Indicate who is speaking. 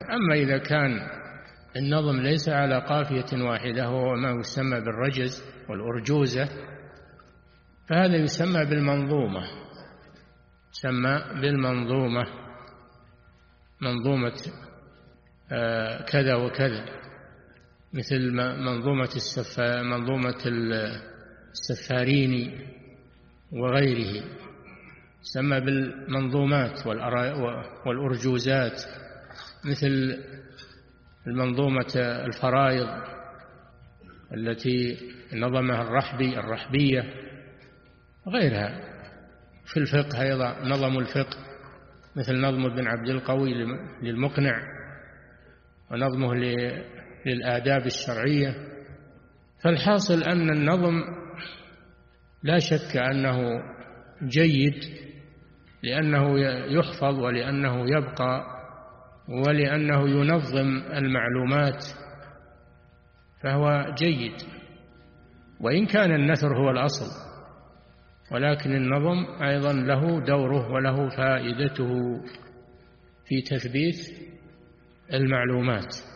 Speaker 1: أما إذا كان النظم ليس على قافية واحدة وهو ما يسمى بالرجز والأرجوزة، فهذا يسمى بالمنظومة، يسمى بالمنظومة، منظومة كذا وكذا، مثل منظومة السفاريني وغيره، يسمى بالمنظومات والأرجوزات، مثل المنظومة الفرائض التي نظمها الرحبية وغيرها. في الفقه أيضا نظم الفقه، مثل نظم ابن عبد القوي للمقنع، ونظمه للآداب الشرعية. فالحاصل أن النظم لا شك أنه جيد، لأنه يحفظ ولأنه يبقى ولأنه ينظم المعلومات، فهو جيد، وإن كان النثر هو الأصل، ولكن النظم أيضا له دوره وله فائدته في تثبيت المعلومات.